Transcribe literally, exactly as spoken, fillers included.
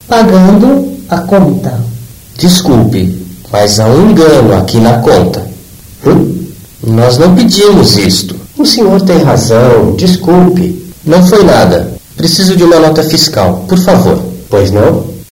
pagando a conta. Desculpe, mas há um engano aqui na conta. Hum? Nós não pedimos isto. O senhor tem razão, desculpe. Não foi nada. Preciso de uma nota fiscal, por favor. Pois não?